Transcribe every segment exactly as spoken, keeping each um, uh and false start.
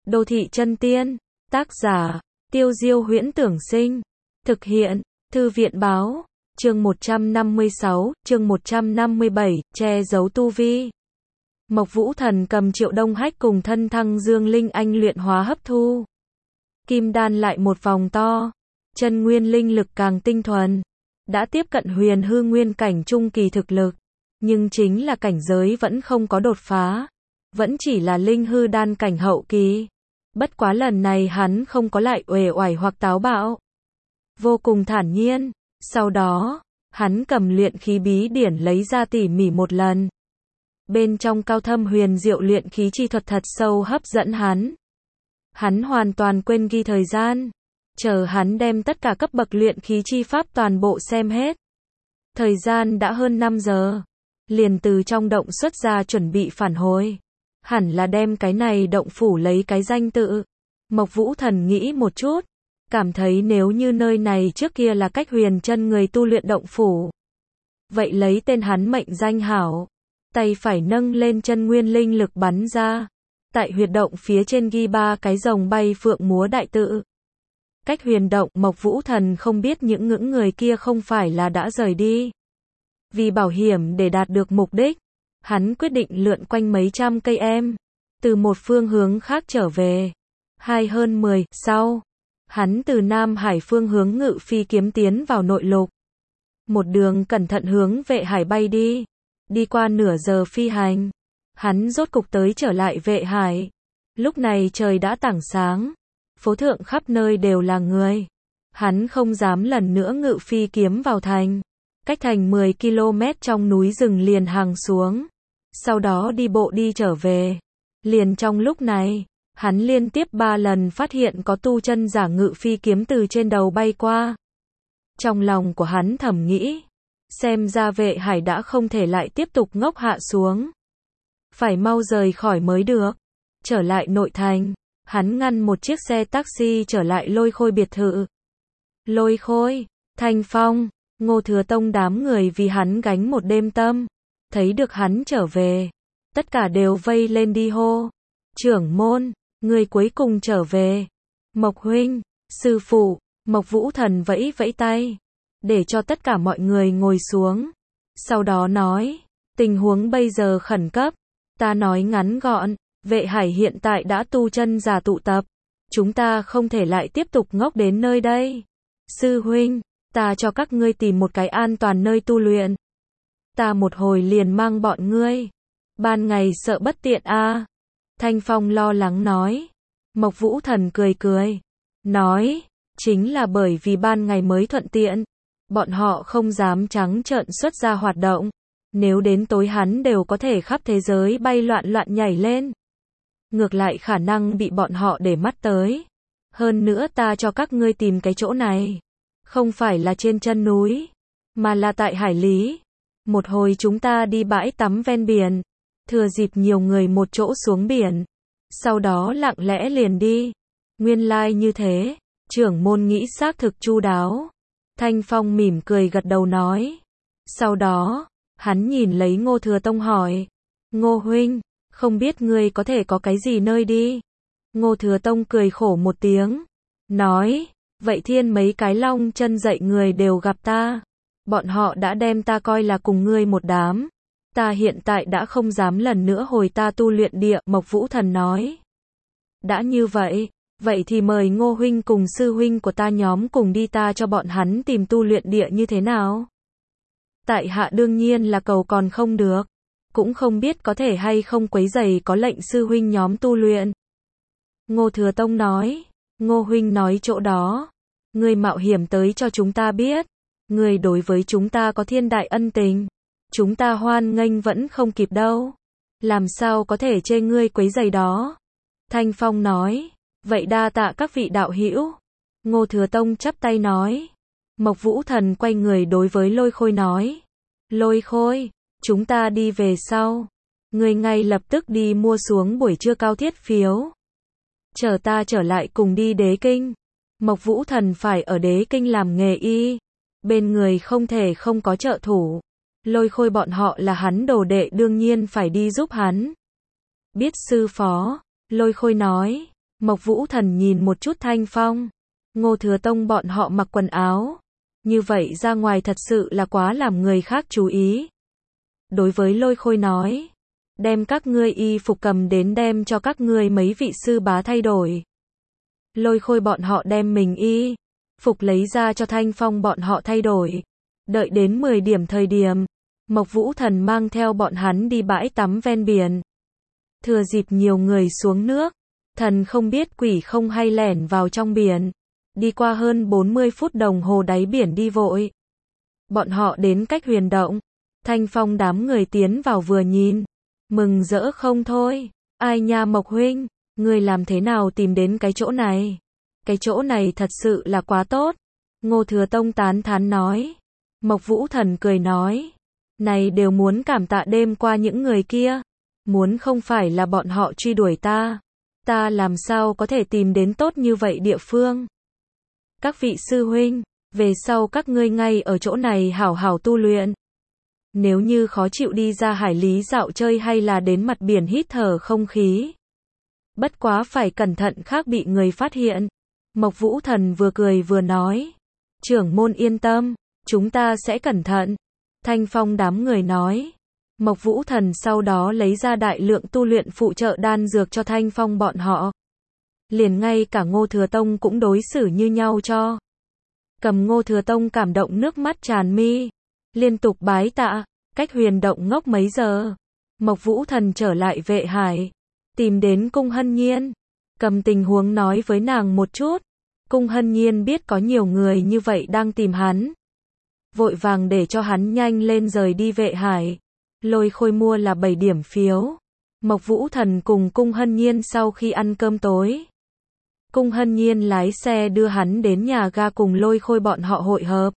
Đô thị chân tiên, tác giả, Tiêu Diêu Huyễn Tưởng Sinh, thực hiện, Thư viện Báo, chương một trăm năm mươi sáu, chương một trăm năm mươi bảy, che giấu tu vi. Mộc Vũ Thần cầm Triệu Đông Hách cùng thân thăng Dương Linh Anh luyện hóa hấp thu. Kim đan lại một vòng to, chân nguyên linh lực càng tinh thuần, đã tiếp cận huyền hư nguyên cảnh trung kỳ thực lực, nhưng chính là cảnh giới vẫn không có đột phá, vẫn chỉ là linh hư đan cảnh hậu kỳ. Bất quá lần này hắn không có lại uể oải hoặc táo bạo, vô cùng thản nhiên. Sau đó, hắn cầm luyện khí bí điển lấy ra tỉ mỉ một lần. Bên trong cao thâm huyền diệu luyện khí chi thuật thật sâu hấp dẫn hắn. Hắn hoàn toàn quên ghi thời gian, chờ hắn đem tất cả cấp bậc luyện khí chi pháp toàn bộ xem hết. Thời gian đã hơn năm giờ, liền từ trong động xuất ra chuẩn bị phản hồi. Hẳn là đem cái này động phủ lấy cái danh tự. Mộc Vũ Thần nghĩ một chút, cảm thấy nếu như nơi này trước kia là cách huyền chân người tu luyện động phủ, vậy lấy tên hắn mệnh danh hảo. Tay phải nâng lên chân nguyên linh lực bắn ra, tại huyệt động phía trên ghi ba cái rồng bay phượng múa đại tự. Cách huyền động, Mộc Vũ Thần không biết những ngưỡng người kia không phải là đã rời đi. Vì bảo hiểm để đạt được mục đích, hắn quyết định lượn quanh mấy trăm cây em, từ một phương hướng khác trở về. Hai hơn mười, sau, hắn từ Nam Hải phương hướng ngự phi kiếm tiến vào nội lục. Một đường cẩn thận hướng Vệ Hải bay đi. Đi qua nửa giờ phi hành, hắn rốt cục tới trở lại Vệ Hải. Lúc này trời đã tảng sáng, phố thượng khắp nơi đều là người. Hắn không dám lần nữa ngự phi kiếm vào thành. Cách thành mười ki lô mét trong núi rừng liền hàng xuống. Sau đó đi bộ đi trở về. Liền trong lúc này, hắn liên tiếp ba lần phát hiện có tu chân giả ngự phi kiếm từ trên đầu bay qua. Trong lòng của hắn thầm nghĩ, xem ra Vệ Hải đã không thể lại tiếp tục ngốc hạ xuống. Phải mau rời khỏi mới được. Trở lại nội thành, hắn ngăn một chiếc xe taxi trở lại Lôi Khôi biệt thự. Lôi Khôi, Thanh Phong, Ngô Thừa Tông đám người vì hắn gánh một đêm tâm. Thấy được hắn trở về, tất cả đều vây lên đi hô. Trưởng môn, người cuối cùng trở về. Mộc huynh, sư phụ. Mộc Vũ Thần vẫy vẫy tay, để cho tất cả mọi người ngồi xuống. Sau đó nói, tình huống bây giờ khẩn cấp. Ta nói ngắn gọn, Vệ Hải hiện tại đã tu chân giả tụ tập. Chúng ta không thể lại tiếp tục ngốc đến nơi đây. Sư huynh, ta cho các ngươi tìm một cái an toàn nơi tu luyện. Ta một hồi liền mang bọn ngươi. Ban ngày sợ bất tiện a. À. Thanh Phong lo lắng nói. Mộc Vũ Thần cười cười, nói, chính là bởi vì ban ngày mới thuận tiện. Bọn họ không dám trắng trợn xuất ra hoạt động. Nếu đến tối hắn đều có thể khắp thế giới bay loạn loạn nhảy lên. Ngược lại khả năng bị bọn họ để mắt tới. Hơn nữa ta cho các ngươi tìm cái chỗ này. Không phải là trên chân núi, mà là tại hải lý. Một hồi chúng ta đi bãi tắm ven biển. Thừa dịp nhiều người một chỗ xuống biển. Sau đó lặng lẽ liền đi. Nguyên lai like như thế. Trưởng môn nghĩ xác thực chu đáo. Thanh Phong mỉm cười gật đầu nói. Sau đó, hắn nhìn lấy Ngô Thừa Tông hỏi. Ngô huynh, không biết ngươi có thể có cái gì nơi đi? Ngô Thừa Tông cười khổ một tiếng. Nói, vậy thiên mấy cái long chân dậy người đều gặp ta. Bọn họ đã đem ta coi là cùng ngươi một đám. Ta hiện tại đã không dám lần nữa hồi ta tu luyện địa. Mộc Vũ Thần nói. Đã như vậy, vậy thì mời Ngô huynh cùng sư huynh của ta nhóm cùng đi, ta cho bọn hắn tìm tu luyện địa như thế nào? Tại hạ đương nhiên là cầu còn không được. Cũng không biết có thể hay không quấy rầy có lệnh sư huynh nhóm tu luyện. Ngô Thừa Tông nói. Ngô huynh nói chỗ đó. Người mạo hiểm tới cho chúng ta biết. Người đối với chúng ta có thiên đại ân tình. Chúng ta hoan nghênh vẫn không kịp đâu. Làm sao có thể chê ngươi quấy rầy đó? Thanh Phong nói. Vậy đa tạ các vị đạo hữu. Ngô Thừa Tông chắp tay nói. Mộc Vũ Thần quay người đối với Lôi Khôi nói. Lôi Khôi, chúng ta đi về sau. Người ngay lập tức đi mua xuống buổi trưa cao thiết phiếu. Chờ ta trở lại cùng đi Đế Kinh. Mộc Vũ Thần phải ở Đế Kinh làm nghề y. Bên người không thể không có trợ thủ. Lôi Khôi bọn họ là hắn đồ đệ, đương nhiên phải đi giúp hắn. Biết sư phó, Lôi Khôi nói. Mộc Vũ Thần nhìn một chút Thanh Phong, Ngô Thừa Tông bọn họ mặc quần áo. Như vậy ra ngoài thật sự là quá làm người khác chú ý. Đối với Lôi Khôi nói, đem các ngươi y phục cầm đến đem cho các ngươi mấy vị sư bá thay đổi. Lôi Khôi bọn họ đem mình y phục lấy ra cho Thanh Phong bọn họ thay đổi. Đợi đến mười điểm thời điểm, Mộc Vũ Thần mang theo bọn hắn đi bãi tắm ven biển. Thừa dịp nhiều người xuống nước, thần không biết quỷ không hay lẻn vào trong biển. Đi qua hơn bốn mươi phút đồng hồ đáy biển đi vội. Bọn họ đến cách huyền động. Thanh Phong đám người tiến vào vừa nhìn. Mừng rỡ không thôi. Ai nha Mộc huynh, ngươi làm thế nào tìm đến cái chỗ này? Cái chỗ này thật sự là quá tốt. Ngô Thừa Tông tán thán nói. Mộc Vũ Thần cười nói. Này đều muốn cảm tạ đêm qua những người kia. Muốn không phải là bọn họ truy đuổi ta. Ta làm sao có thể tìm đến tốt như vậy địa phương? Các vị sư huynh, về sau các ngươi ngay ở chỗ này hảo hảo tu luyện. Nếu như khó chịu đi ra hải lý dạo chơi hay là đến mặt biển hít thở không khí. Bất quá phải cẩn thận khác bị người phát hiện. Mộc Vũ Thần vừa cười vừa nói. Trưởng môn yên tâm, chúng ta sẽ cẩn thận. Thanh Phong đám người nói. Mộc Vũ Thần sau đó lấy ra đại lượng tu luyện phụ trợ đan dược cho Thanh Phong bọn họ. Liền ngay cả Ngô Thừa Tông cũng đối xử như nhau cho. Cầm Ngô Thừa Tông cảm động nước mắt tràn mi. Liên tục bái tạ, cách huyền động ngốc mấy giờ. Mộc Vũ Thần trở lại Vệ Hải. Tìm đến Cung Hân Nhiên. Cầm tình huống nói với nàng một chút. Cung Hân Nhiên biết có nhiều người như vậy đang tìm hắn. Vội vàng để cho hắn nhanh lên rời đi Vệ Hải. Lôi Khôi mua là bảy điểm phiếu. Mộc Vũ Thần cùng Cung Hân Nhiên sau khi ăn cơm tối. Cung Hân Nhiên lái xe đưa hắn đến nhà ga cùng Lôi Khôi bọn họ hội hợp.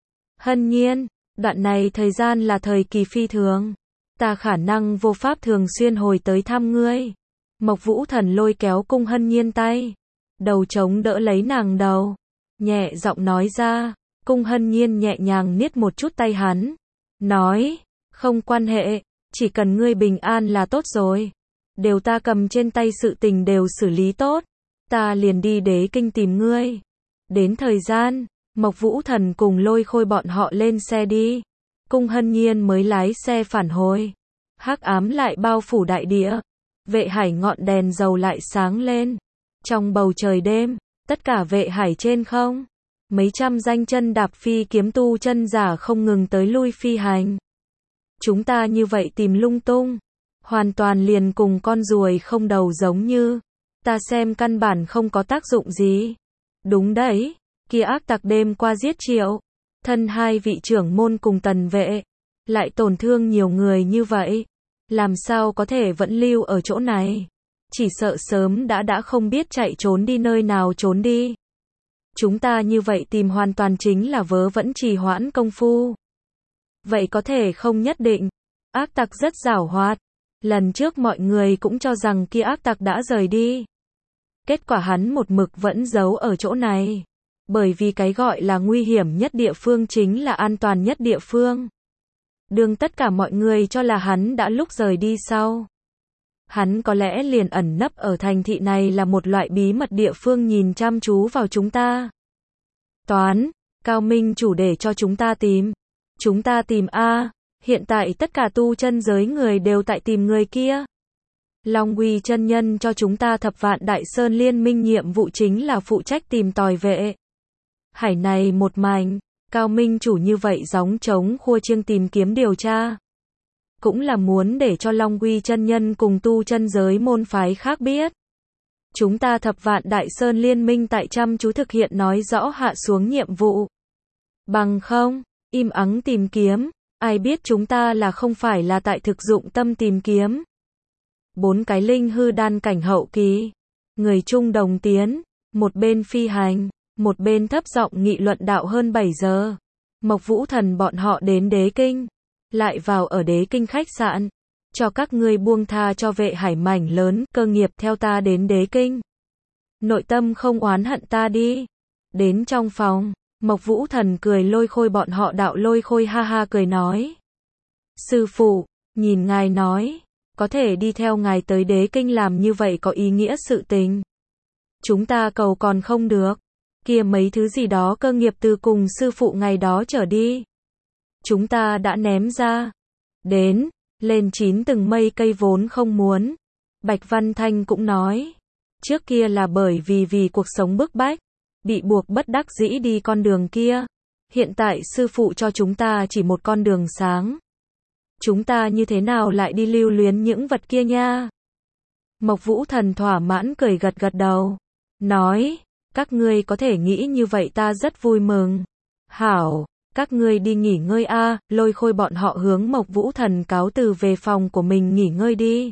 Hân Nhiên, đoạn này thời gian là thời kỳ phi thường. Ta khả năng vô pháp thường xuyên hồi tới thăm ngươi. Mộc Vũ Thần lôi kéo Cung Hân Nhiên tay. Đầu chống đỡ lấy nàng đầu. Nhẹ giọng nói ra. Cung Hân Nhiên nhẹ nhàng niết một chút tay hắn. Nói, không quan hệ, chỉ cần ngươi bình an là tốt rồi. Đều ta cầm trên tay sự tình đều xử lý tốt. Ta liền đi Đế Kinh tìm ngươi. Đến thời gian, Mộc Vũ Thần cùng Lôi Khôi bọn họ lên xe đi. Cung Hân Nhiên mới lái xe phản hồi. Hắc ám lại bao phủ đại địa. Vệ Hải ngọn đèn dầu lại sáng lên. Trong bầu trời đêm, tất cả Vệ Hải trên không. Mấy trăm danh chân đạp phi kiếm tu chân giả không ngừng tới lui phi hành. Chúng ta như vậy tìm lung tung. Hoàn toàn liền cùng con ruồi không đầu giống như. Ta xem căn bản không có tác dụng gì. Đúng đấy, kia ác tặc đêm qua giết Triệu. Thân hai vị trưởng môn cùng Tần Vệ. Lại tổn thương nhiều người như vậy. Làm sao có thể vẫn lưu ở chỗ này. Chỉ sợ sớm đã đã không biết chạy trốn đi nơi nào trốn đi. Chúng ta như vậy tìm hoàn toàn chính là vớ vẫn trì hoãn công phu. Vậy có thể không nhất định. Ác tặc rất giảo hoạt. Lần trước mọi người cũng cho rằng kia ác tặc đã rời đi. Kết quả hắn một mực vẫn giấu ở chỗ này. Bởi vì cái gọi là nguy hiểm nhất địa phương chính là an toàn nhất địa phương. Đương tất cả mọi người cho là hắn đã lúc rời đi sau. Hắn có lẽ liền ẩn nấp ở thành thị này là một loại bí mật địa phương nhìn chăm chú vào chúng ta. Toán, Cao Minh chủ để cho chúng ta tìm. Chúng ta tìm A, hiện tại tất cả tu chân giới người đều tại tìm người kia. Long Uy chân nhân cho chúng ta Thập Vạn Đại Sơn liên minh nhiệm vụ chính là phụ trách tìm tòi Vệ Hải này một mảnh. Cao Minh chủ như vậy gióng trống khua chiêng tìm kiếm điều tra. Cũng là muốn để cho Long Uy chân nhân cùng tu chân giới môn phái khác biết. Chúng ta Thập Vạn Đại Sơn liên minh tại chăm chú thực hiện nói rõ hạ xuống nhiệm vụ. Bằng không, im ắng tìm kiếm, ai biết chúng ta là không phải là tại thực dụng tâm tìm kiếm. Bốn cái linh hư đan cảnh hậu kỳ. Người chung đồng tiến, một bên phi hành, một bên thấp giọng nghị luận đạo hơn bảy giờ. Mộc Vũ Thần bọn họ đến Đế Kinh. Lại vào ở Đế Kinh khách sạn. Cho các ngươi buông tha cho Vệ Hải mảnh lớn, cơ nghiệp theo ta đến Đế Kinh. Nội tâm không oán hận ta đi. Đến trong phòng, Mộc Vũ Thần cười Lôi Khôi bọn họ đạo Lôi Khôi ha ha cười nói. Sư phụ, nhìn ngài nói, có thể đi theo ngài tới Đế Kinh làm như vậy có ý nghĩa sự tình. Chúng ta cầu còn không được. Kia mấy thứ gì đó cơ nghiệp từ cùng sư phụ ngày đó trở đi. Chúng ta đã ném ra. Đến, lên chín từng mây cây vốn không muốn. Bạch Văn Thanh cũng nói. Trước kia là bởi vì vì cuộc sống bức bách. Bị buộc bất đắc dĩ đi con đường kia. Hiện tại sư phụ cho chúng ta chỉ một con đường sáng. Chúng ta như thế nào lại đi lưu luyến những vật kia nha? Mộc Vũ Thần thỏa mãn cười gật gật đầu. Nói, các ngươi có thể nghĩ như vậy ta rất vui mừng. Hảo, các ngươi đi nghỉ ngơi a. Lôi Khôi bọn họ hướng Mộc Vũ Thần cáo từ về phòng của mình nghỉ ngơi đi.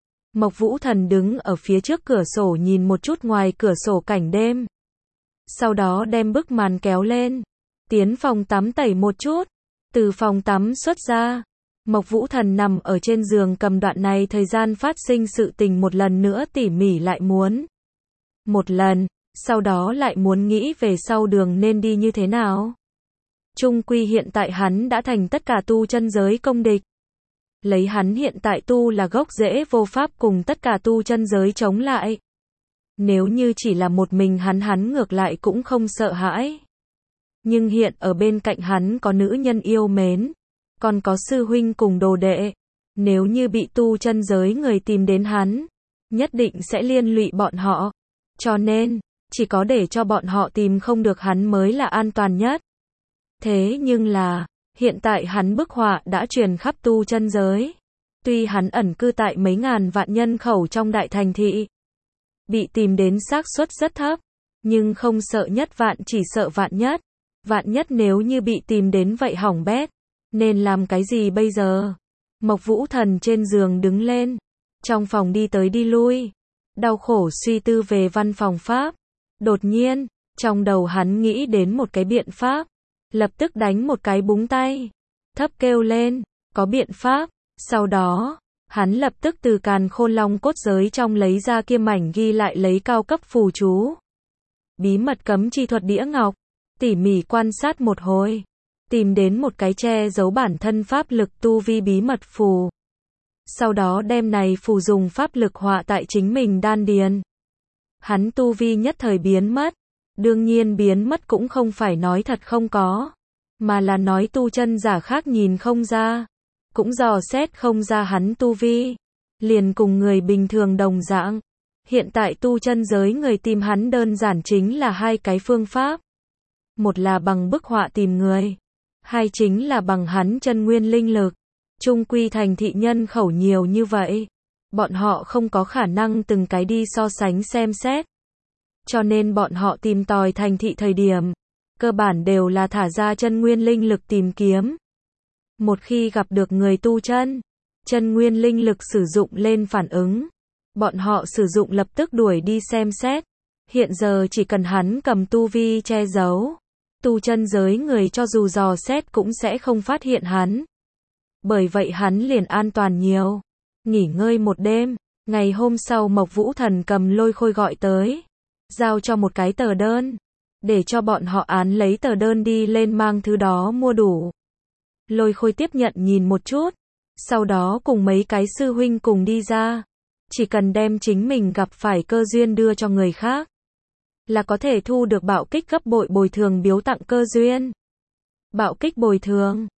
Mộc Vũ Thần đứng ở phía trước cửa sổ nhìn một chút ngoài cửa sổ cảnh đêm. Sau đó đem bức màn kéo lên. Tiến phòng tắm tẩy một chút. Từ phòng tắm xuất ra. Mộc Vũ Thần nằm ở trên giường cầm đoạn này thời gian phát sinh sự tình một lần nữa tỉ mỉ lại muốn. Một lần, sau đó lại muốn nghĩ về sau đường nên đi như thế nào. Trung quy hiện tại hắn đã thành tất cả tu chân giới công địch. Lấy hắn hiện tại tu là gốc rễ vô pháp cùng tất cả tu chân giới chống lại. Nếu như chỉ là một mình hắn hắn ngược lại cũng không sợ hãi. Nhưng hiện ở bên cạnh hắn có nữ nhân yêu mến. Còn có sư huynh cùng đồ đệ. Nếu như bị tu chân giới người tìm đến hắn, nhất định sẽ liên lụy bọn họ. Cho nên, chỉ có để cho bọn họ tìm không được hắn mới là an toàn nhất. Thế nhưng là, hiện tại hắn bức họa đã truyền khắp tu chân giới. Tuy hắn ẩn cư tại mấy ngàn vạn nhân khẩu trong đại thành thị, bị tìm đến xác suất rất thấp, nhưng không sợ nhất vạn chỉ sợ vạn nhất. Vạn nhất nếu như bị tìm đến vậy hỏng bét. Nên làm cái gì bây giờ? Mộc Vũ Thần trên giường đứng lên. Trong phòng đi tới đi lui. Đau khổ suy tư về văn phòng pháp. Đột nhiên, trong đầu hắn nghĩ đến một cái biện pháp. Lập tức đánh một cái búng tay. Thấp kêu lên, có biện pháp. Sau đó, hắn lập tức từ càn khôn long cốt giới trong lấy ra kia mảnh ghi lại lấy cao cấp phù chú. Bí mật cấm chi thuật đĩa ngọc. Tỉ mỉ quan sát một hồi. Tìm đến một cái che giấu bản thân pháp lực tu vi bí mật phù. Sau đó đem này phù dùng pháp lực họa tại chính mình đan điền. Hắn tu vi nhất thời biến mất. Đương nhiên biến mất cũng không phải nói thật không có. Mà là nói tu chân giả khác nhìn không ra. Cũng dò xét không ra hắn tu vi. Liền cùng người bình thường đồng dạng. Hiện tại tu chân giới người tìm hắn đơn giản chính là hai cái phương pháp. Một là bằng bức họa tìm người. Hai chính là bằng hắn chân nguyên linh lực. Trung quy thành thị nhân khẩu nhiều như vậy. Bọn họ không có khả năng từng cái đi so sánh xem xét. Cho nên bọn họ tìm tòi thành thị thời điểm. Cơ bản đều là thả ra chân nguyên linh lực tìm kiếm. Một khi gặp được người tu chân. Chân nguyên linh lực sử dụng lên phản ứng. Bọn họ sử dụng lập tức đuổi đi xem xét. Hiện giờ chỉ cần hắn cầm tu vi che giấu. Tu chân giới người cho dù dò xét cũng sẽ không phát hiện hắn. Bởi vậy hắn liền an toàn nhiều. Nghỉ ngơi một đêm, ngày hôm sau Mộc Vũ Thần cầm Lôi Khôi gọi tới. Giao cho một cái tờ đơn. Để cho bọn họ án lấy tờ đơn đi lên mang thứ đó mua đủ. Lôi Khôi tiếp nhận nhìn một chút. Sau đó cùng mấy cái sư huynh cùng đi ra. Chỉ cần đem chính mình gặp phải cơ duyên đưa cho người khác. Là có thể thu được bạo kích gấp bội bồi thường biếu tặng cơ duyên. Bạo kích bồi thường.